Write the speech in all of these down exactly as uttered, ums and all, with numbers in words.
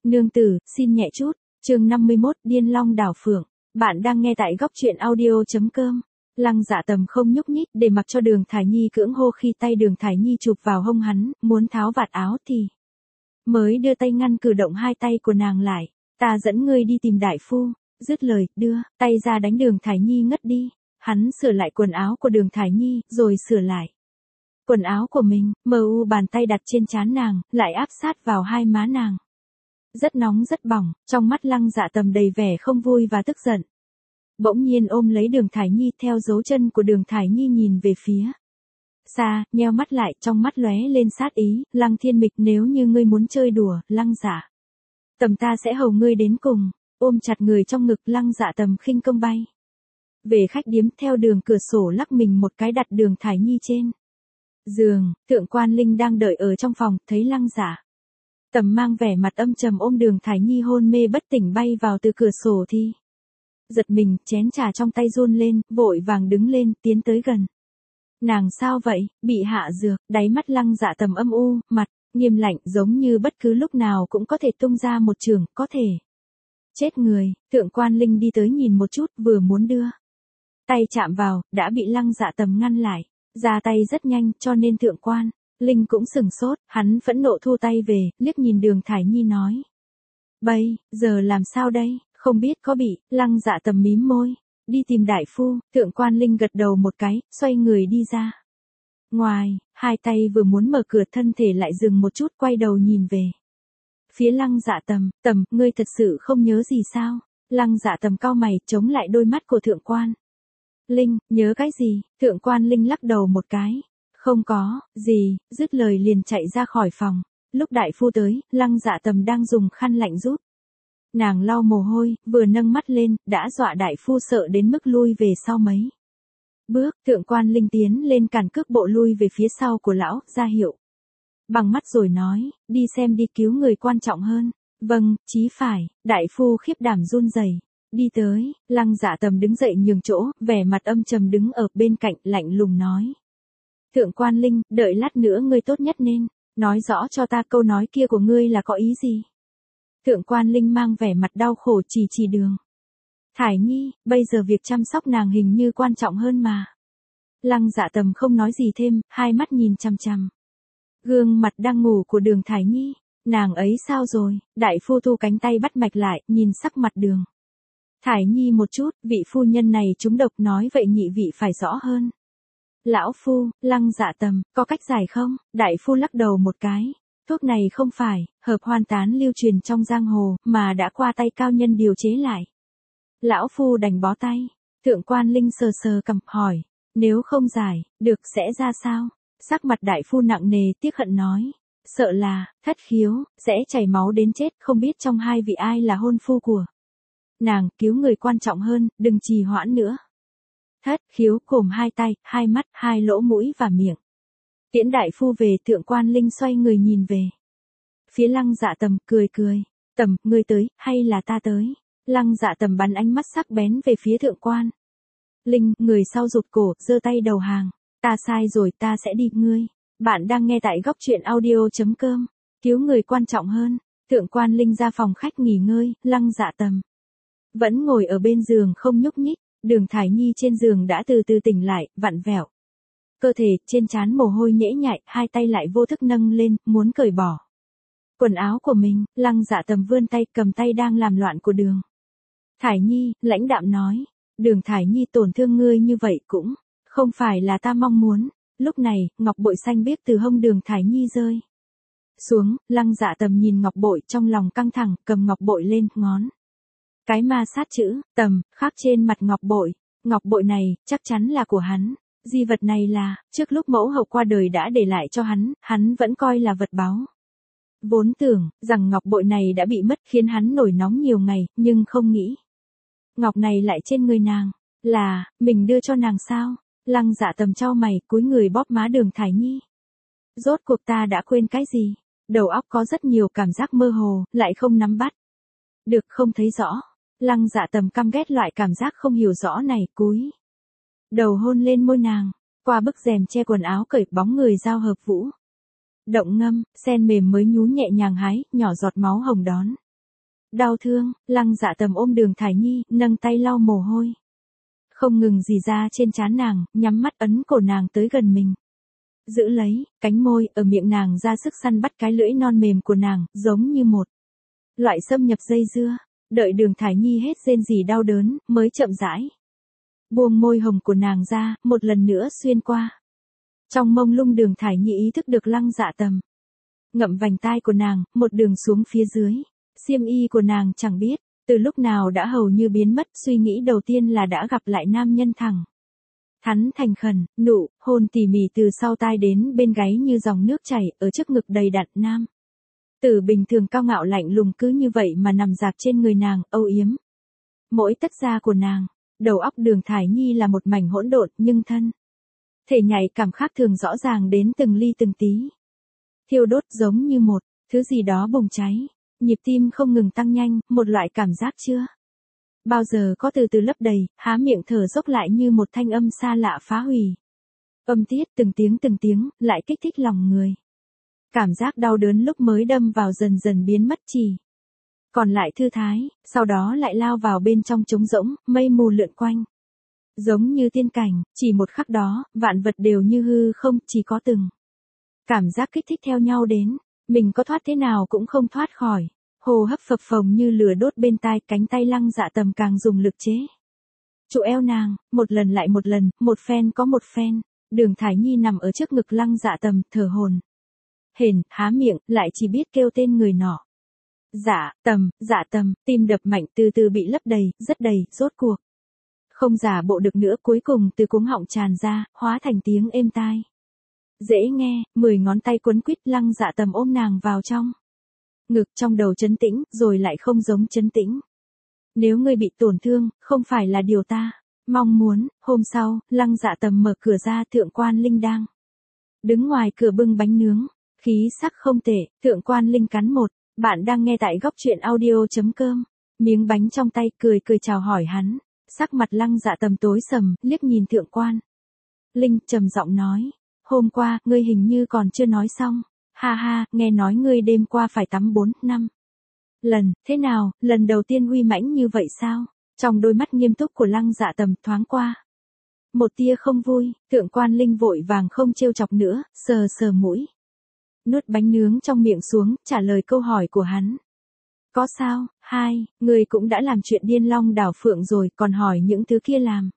Nương tử, xin nhẹ chút. Chương năm mươi mốt, Điên Long Đảo Phượng. Bạn đang nghe tại góc truyện audio chấm com. Lăng Dạ Tầm không nhúc nhích để mặc cho Đường Thải Nhi cưỡng hô, khi tay Đường Thải Nhi chụp vào hông hắn, muốn tháo vạt áo thì mới đưa tay ngăn cử động hai tay của nàng lại. Ta dẫn ngươi đi tìm đại phu. Dứt lời, đưa tay ra đánh Đường Thải Nhi ngất đi. Hắn sửa lại quần áo của Đường Thải Nhi, rồi sửa lại quần áo của mình, mờ u bàn tay đặt trên trán nàng, lại áp sát vào hai má nàng. Rất nóng rất bỏng, trong mắt Lăng Dạ Tầm đầy vẻ không vui và tức giận. Bỗng nhiên ôm lấy Đường Thải Nhi, theo dấu chân của Đường Thải Nhi nhìn về phía xa, nheo mắt lại, trong mắt lóe lên sát ý. Lăng Thiên Mịch, nếu như ngươi muốn chơi đùa, Lăng Dạ Tầm ta sẽ hầu ngươi đến cùng. Ôm chặt người trong ngực, Lăng Dạ Tầm khinh công bay về khách điếm, theo đường cửa sổ lắc mình một cái đặt Đường Thải Nhi trên giường. Thượng Quan Linh đang đợi ở trong phòng, thấy Lăng Dạ Tầm mang vẻ mặt âm trầm ôm Đường Thải Nhi hôn mê bất tỉnh bay vào từ cửa sổ thì giật mình, chén trà trong tay run lên, vội vàng đứng lên, tiến tới gần. Nàng sao vậy, bị hạ dược? Đáy mắt Lăng Dạ Tầm âm u, mặt nghiêm lạnh, giống như bất cứ lúc nào cũng có thể tung ra một chưởng, có thể chết người. Thượng Quan Linh đi tới nhìn một chút, vừa muốn đưa tay chạm vào, đã bị Lăng Dạ Tầm ngăn lại. Ra tay rất nhanh, cho nên Thượng Quan Linh cũng sừng sốt, hắn phẫn nộ thu tay về, liếc nhìn Đường Thải Nhi nói: Bây giờ làm sao đây? Không biết có bị. Lăng Dạ Tầm mím môi, đi tìm đại phu. Thượng Quan Linh gật đầu một cái, xoay người đi ra ngoài, hai tay vừa muốn mở cửa, thân thể lại dừng một chút, quay đầu nhìn về phía Lăng Dạ Tầm. Tầm, ngươi thật sự không nhớ gì sao? Lăng Dạ Tầm cau mày, chống lại đôi mắt của Thượng Quan Linh. Nhớ cái gì? Thượng Quan Linh lắc đầu một cái. Không có gì. Dứt lời liền chạy ra khỏi phòng. Lúc đại phu tới, Lăng Dạ Tầm đang dùng khăn lạnh giúp nàng lau mồ hôi, vừa nâng mắt lên, đã dọa đại phu sợ đến mức lui về sau mấy bước. Thượng Quan Linh tiến lên cản cước bộ lui về phía sau của lão, ra hiệu bằng mắt rồi nói: Đi xem đi, cứu người quan trọng hơn. Vâng, chí phải. Đại phu khiếp đảm run rẩy đi tới. Lăng Dạ Tầm đứng dậy nhường chỗ, vẻ mặt âm trầm đứng ở bên cạnh, lạnh lùng nói: Thượng Quan Linh, đợi lát nữa ngươi tốt nhất nên nói rõ cho ta câu nói kia của ngươi là có ý gì. Thượng Quan Linh mang vẻ mặt đau khổ chỉ chỉ Đường Thải Nhi, bây giờ việc chăm sóc nàng hình như quan trọng hơn mà. Lăng Dạ Tầm không nói gì thêm, hai mắt nhìn chằm chằm gương mặt đang ngủ của Đường Thải Nhi. Nàng ấy sao rồi? Đại phu thu cánh tay bắt mạch lại, nhìn sắc mặt Đường Thải Nhi một chút, vị phu nhân này trúng độc, nói vậy nhị vị phải rõ hơn. Lão phu. Lăng Dạ Tầm, có cách giải không? Đại phu lắc đầu một cái. Thuốc này không phải hợp hoan tán lưu truyền trong giang hồ, mà đã qua tay cao nhân điều chế lại. Lão phu đành bó tay. Thượng Quan Linh sờ sờ cằm, hỏi: Nếu không giải được sẽ ra sao? Sắc mặt đại phu nặng nề, tiếc hận nói: Sợ là thất khiếu, sẽ chảy máu đến chết. Không biết trong hai vị ai là hôn phu của nàng, cứu người quan trọng hơn, đừng trì hoãn nữa. Thất khiếu gồm hai tay, hai mắt, hai lỗ mũi và miệng. Tiễn đại phu về, Thượng Quan Linh xoay người nhìn về phía Lăng Dạ Tầm, cười cười: Tầm, ngươi tới, hay là ta tới? Lăng Dạ Tầm bắn ánh mắt sắc bén về phía Thượng Quan Linh, người sau rụt cổ, giơ tay đầu hàng: Ta sai rồi, ta sẽ đi. Ngươi. Bạn đang nghe tại góc truyện audio chấm com. Cứu người quan trọng hơn. Thượng Quan Linh ra phòng khách nghỉ ngơi, Lăng Dạ Tầm vẫn ngồi ở bên giường không nhúc nhích. Đường Thải Nhi trên giường đã từ từ tỉnh lại, vặn vẹo cơ thể, trên trán mồ hôi nhễ nhại, hai tay lại vô thức nâng lên, muốn cởi bỏ quần áo của mình. Lăng Dạ Tầm vươn tay, cầm tay đang làm loạn của Đường Thải Nhi, lãnh đạm nói: Đường Thải Nhi, tổn thương ngươi như vậy cũng không phải là ta mong muốn. Lúc này, ngọc bội xanh biếc từ hông Đường Thải Nhi rơi xuống. Lăng Dạ Tầm nhìn ngọc bội, trong lòng căng thẳng, cầm ngọc bội lên, ngón cái ma sát chữ Tầm khắc trên mặt ngọc bội. Ngọc bội này chắc chắn là của hắn. Di vật này là trước lúc mẫu hậu qua đời đã để lại cho hắn, hắn vẫn coi là vật báu. Vốn tưởng rằng ngọc bội này đã bị mất, khiến hắn nổi nóng nhiều ngày, nhưng không nghĩ ngọc này lại trên người nàng. Là mình đưa cho nàng sao? Lăng Dạ Tầm chau mày, cúi người bóp má Đường Thải Nhi. Rốt cuộc ta đã quên cái gì? Đầu óc có rất nhiều cảm giác mơ hồ, lại không nắm bắt được, không thấy rõ. Lăng Dạ Tầm căm ghét loại cảm giác không hiểu rõ này, cúi đầu hôn lên môi nàng. Qua bức rèm che quần áo, cởi bóng người giao hợp vũ động ngâm, sen mềm mới nhú nhẹ nhàng hái, nhỏ giọt máu hồng đón Đau thương, Lăng Dạ Tầm ôm Đường Thải Nhi, nâng tay lau mồ hôi. Không ngừng rỉ ra trên trán nàng, nhắm mắt ấn cổ nàng tới gần mình. Giữ lấy, cánh môi, ở miệng nàng ra sức săn bắt cái lưỡi non mềm của nàng, giống như một loại xâm nhập dây dưa. Đợi Đường Thải Nhi hết rên rỉ đau đớn, mới chậm rãi buông môi hồng của nàng ra, một lần nữa xuyên qua. Trong mông lung Đường Thải Nhi ý thức được Lăng Dạ Tầm ngậm vành tai của nàng, một đường xuống phía dưới. Xiêm y của nàng chẳng biết từ lúc nào đã hầu như biến mất, suy nghĩ đầu tiên là đã gặp lại nam nhân thẳng thắn thành khẩn, nụ hôn tỉ mỉ từ sau tai đến bên gáy như dòng nước chảy ở trước ngực đầy đặn nam. Tử bình thường cao ngạo lạnh lùng cứ như vậy mà nằm dạp trên người nàng, âu yếm mỗi tấc da của nàng. Đầu óc Đường Thải Nhi là một mảnh hỗn độn, nhưng thân thể nhạy cảm khác thường rõ ràng đến từng ly từng tí. Thiêu đốt giống như một thứ gì đó bùng cháy, nhịp tim không ngừng tăng nhanh, một loại cảm giác chưa bao giờ có từ từ lấp đầy, há miệng thở dốc lại như một thanh âm xa lạ phá hủy. Âm tiết từng tiếng từng tiếng, lại kích thích lòng người. Cảm giác đau đớn lúc mới đâm vào dần dần biến mất, chỉ còn lại thư thái, sau đó lại lao vào bên trong trống rỗng, mây mù lượn quanh. Giống như tiên cảnh, chỉ một khắc đó, vạn vật đều như hư không, chỉ có từng cảm giác kích thích theo nhau đến, mình có thoát thế nào cũng không thoát khỏi. Hô hấp phập phồng như lửa đốt bên tai, cánh tay Lăng Dạ Tầm càng dùng lực chế trụ eo nàng, một lần lại một lần, một phen có một phen. Đường Thải Nhi nằm ở trước ngực Lăng Dạ Tầm, thở hổn hển, há miệng, lại chỉ biết kêu tên người nọ. Dạ Tầm, Dạ Tầm, tim đập mạnh từ từ bị lấp đầy, rất đầy, rốt cuộc không giả bộ được nữa, cuối cùng từ cuống họng tràn ra, hóa thành tiếng êm tai. Dễ nghe, mười ngón tay quấn quýt, Lăng Dạ Tầm ôm nàng vào trong ngực, trong đầu trấn tĩnh, rồi lại không giống trấn tĩnh. Nếu ngươi bị tổn thương, không phải là điều ta mong muốn. Hôm sau, Lăng Dạ Tầm mở cửa ra, Thượng Quan Linh đang đứng ngoài cửa bưng bánh nướng, khí sắc không tệ. Thượng Quan Linh cắn một, bạn đang nghe tại góc truyện audio.com, miếng bánh trong tay, cười cười chào hỏi hắn. Sắc mặt Lăng Dạ Tầm tối sầm, liếc nhìn Thượng Quan Linh, trầm giọng nói, hôm qua, ngươi hình như còn chưa nói xong. Ha ha, nghe nói ngươi đêm qua phải tắm bốn, năm lần, thế nào, lần đầu tiên uy mãnh như vậy sao? Trong đôi mắt nghiêm túc của Lăng Dạ Tầm thoáng qua một tia không vui. Thượng Quan Linh vội vàng không trêu chọc nữa, sờ sờ mũi, nuốt bánh nướng trong miệng xuống, trả lời câu hỏi của hắn. Có sao? Hai, ngươi cũng đã làm chuyện điên long đảo phượng rồi, còn hỏi những thứ kia làm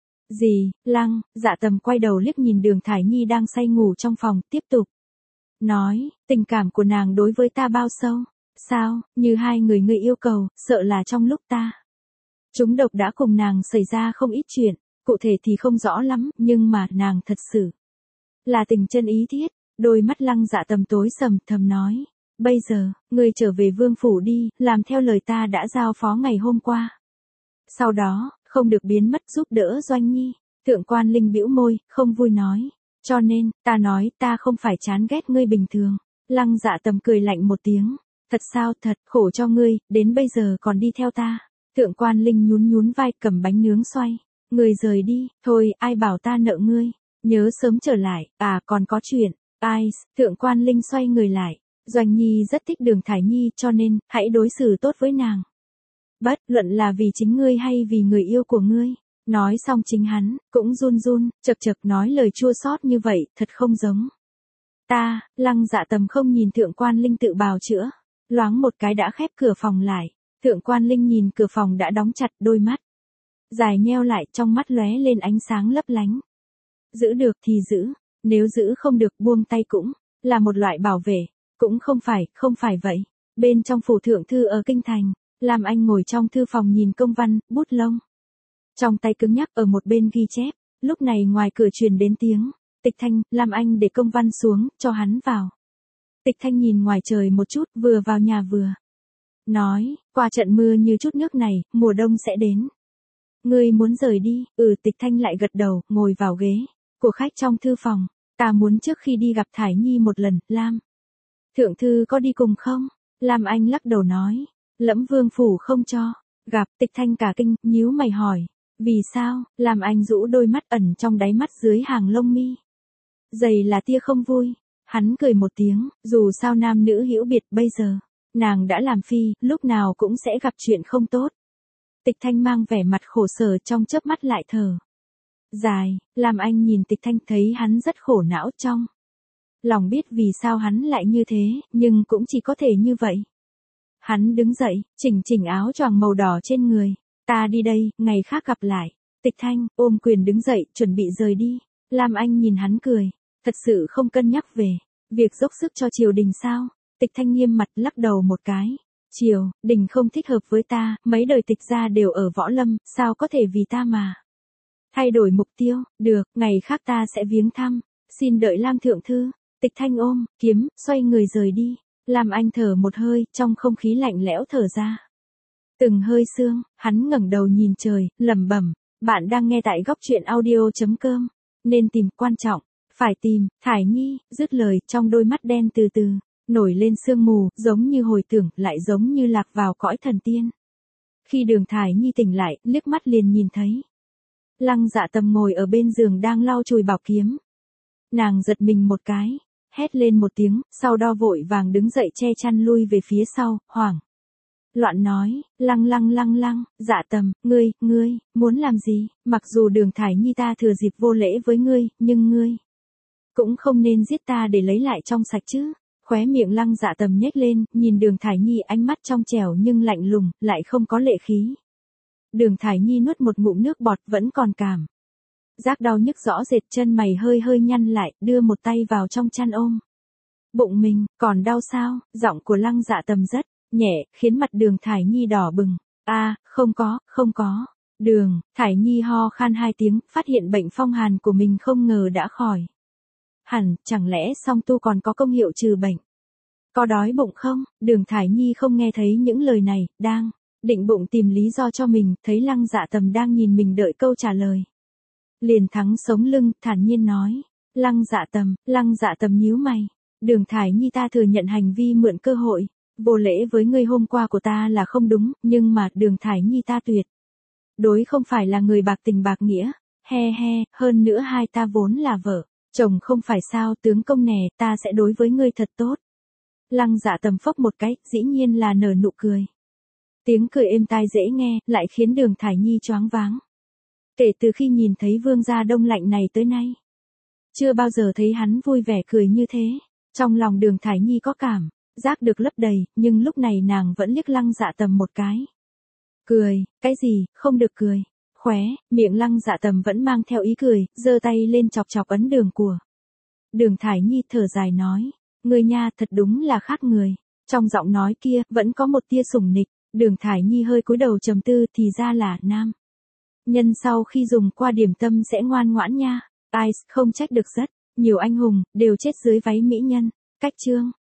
gì? Lăng Dạ Tầm quay đầu liếc nhìn Đường Thải Nhi đang say ngủ trong phòng, tiếp tục nói, tình cảm của nàng đối với ta bao sâu? Sao, như hai người ngươi yêu cầu, sợ là trong lúc ta trúng độc đã cùng nàng xảy ra không ít chuyện, cụ thể thì không rõ lắm, nhưng mà nàng thật sự là tình chân ý thiết. Đôi mắt Lăng Dạ Tầm tối sầm, thầm nói, bây giờ, ngươi trở về vương phủ đi, làm theo lời ta đã giao phó ngày hôm qua. Sau đó, không được biến mất, giúp đỡ Doanh Nhi. Thượng Quan Linh bĩu môi, không vui nói, cho nên, ta nói ta không phải chán ghét ngươi bình thường. Lăng Dạ Tầm cười lạnh một tiếng, thật sao? Thật, khổ cho ngươi, đến bây giờ còn đi theo ta. Thượng Quan Linh nhún nhún vai, cầm bánh nướng xoay người rời đi. Thôi, ai bảo ta nợ ngươi, nhớ sớm trở lại. À, còn có chuyện. Ai? Thượng Quan Linh xoay người lại, Doanh Nhi rất thích Đường Thải Nhi, cho nên, hãy đối xử tốt với nàng. Bất luận là vì chính ngươi hay vì người yêu của ngươi. Nói xong chính hắn cũng run run, chật chật nói lời chua xót như vậy, thật không giống ta. Lăng Dạ Tầm không nhìn Thượng Quan Linh tự bào chữa, loáng một cái đã khép cửa phòng lại. Thượng Quan Linh nhìn cửa phòng đã đóng chặt, đôi mắt dài nheo lại, trong mắt lóe lên ánh sáng lấp lánh. Giữ được thì giữ, nếu giữ không được buông tay cũng là một loại bảo vệ. Cũng không phải, không phải vậy. Bên trong phủ thượng thư ở kinh thành, Lam Anh ngồi trong thư phòng nhìn công văn, bút lông trong tay cứng nhắc ở một bên ghi chép. Lúc này ngoài cửa truyền đến tiếng Tịch Thanh. Lam Anh để công văn xuống, cho hắn vào. Tịch Thanh nhìn ngoài trời một chút, vừa vào nhà vừa nói, qua trận mưa như chút nước này, mùa đông sẽ đến. Ngươi muốn rời đi? Ừ. Tịch Thanh lại gật đầu, ngồi vào ghế của khách trong thư phòng. Ta muốn trước khi đi gặp Thải Nhi một lần. Lam thượng thư có đi cùng không? Lam Anh lắc đầu nói, Lẫm Vương phủ không cho gặp. Tịch Thanh cả kinh, nhíu mày hỏi, vì sao? Lam Anh rũ đôi mắt ẩn trong đáy mắt dưới hàng lông mi dày là tia không vui. Hắn cười một tiếng, dù sao nam nữ hữu biệt, bây giờ Nàng đã làm phi, lúc nào cũng sẽ gặp chuyện không tốt. Tịch Thanh mang vẻ mặt khổ sở trong chớp mắt lại thở dài, Lam Anh nhìn Tịch Thanh thấy hắn rất khổ não trong lòng biết vì sao hắn lại như thế, nhưng cũng chỉ có thể như vậy. Hắn đứng dậy, chỉnh chỉnh áo choàng màu đỏ trên người. Ta đi đây, ngày khác gặp lại. Tịch Thanh, ôm quyền đứng dậy, chuẩn bị rời đi. Lam Anh nhìn hắn cười. Thật sự không cân nhắc về việc dốc sức cho triều đình sao? Tịch Thanh nghiêm mặt lắc đầu một cái. Triều đình không thích hợp với ta, mấy đời tịch gia đều ở võ lâm, sao có thể vì ta mà thay đổi mục tiêu? Được, ngày khác ta sẽ viếng thăm. Xin đợi Lam thượng thư. Tịch Thanh ôm kiếm, xoay người rời đi. Lam Anh thở một hơi, trong không khí lạnh lẽo thở ra từng hơi sương, hắn ngẩng đầu nhìn trời, lẩm bẩm, bạn đang nghe tại góc truyện audio chấm com, nên tìm, quan trọng, phải tìm, Thải Nhi, dứt lời, trong đôi mắt đen từ từ nổi lên sương mù, giống như hồi tưởng, lại giống như lạc vào cõi thần tiên. Khi Đường Thải Nhi tỉnh lại, liếc mắt liền nhìn thấy Lăng Dạ Tầm ngồi ở bên giường đang lau chùi bảo kiếm. Nàng giật mình một cái, hét lên một tiếng, sau đó vội vàng đứng dậy che chăn lui về phía sau, hoảng loạn nói, Lăng Lăng Lăng Lăng, Dạ Tầm, ngươi, ngươi, muốn làm gì? Mặc dù Đường Thải Nhi ta thừa dịp vô lễ với ngươi, nhưng ngươi cũng không nên giết ta để lấy lại trong sạch chứ. Khóe miệng Lăng Dạ Tầm nhếch lên, nhìn Đường Thải Nhi ánh mắt trong trẻo nhưng lạnh lùng, lại không có lệ khí. Đường Thải Nhi nuốt một ngụm nước bọt vẫn còn cảm giác đau nhức rõ rệt, chân mày hơi hơi nhăn lại, đưa một tay vào trong chăn ôm bụng mình. Còn đau sao? Giọng của Lăng Dạ Tầm rất nhẹ, khiến mặt Đường Thải Nhi đỏ bừng. A, à, không có, không có. Đường Thải Nhi ho khan hai tiếng, phát hiện bệnh phong hàn của mình không ngờ đã khỏi hẳn, chẳng lẽ song tu còn có công hiệu trừ bệnh? Có đói bụng không? Đường Thải Nhi không nghe thấy những lời này, đang định bụng tìm lý do cho mình, thấy Lăng Dạ Tầm đang nhìn mình đợi câu trả lời. Liền thắng sống lưng, thản nhiên nói. Lăng Dạ Tầm, Lăng Dạ Tầm nhíu mày. Đường Thải Nhi ta thừa nhận hành vi mượn cơ hội vô lễ với ngươi hôm qua của ta là không đúng, nhưng mà Đường Thải Nhi ta tuyệt đối không phải là người bạc tình bạc nghĩa. He he, hơn nữa hai ta vốn là vợ chồng không phải sao? Tướng công nè, ta sẽ đối với ngươi thật tốt. Lăng Dạ Tầm phốc một cái, dĩ nhiên là nở nụ cười. Tiếng cười êm tai dễ nghe, lại khiến Đường Thải Nhi choáng váng. Kể từ khi nhìn thấy vương gia đông lạnh này tới nay, chưa bao giờ thấy hắn vui vẻ cười như thế. Trong lòng Đường Thải Nhi có cảm giác được lấp đầy, nhưng lúc này nàng vẫn liếc Lăng Dạ Tầm một cái. Cười, cái gì, không được cười. Khóe miệng Lăng Dạ Tầm vẫn mang theo ý cười, giơ tay lên chọc chọc ấn đường của Đường Thải Nhi, thở dài nói, ngươi nha, thật đúng là khác người. Trong giọng nói kia vẫn có một tia sủng nịch. Đường Thải Nhi hơi cúi đầu trầm tư, thì ra là nam nhân sau khi dùng qua điểm tâm sẽ ngoan ngoãn nha. Ai, không trách được, rất nhiều anh hùng đều chết dưới váy mỹ nhân. Cách chương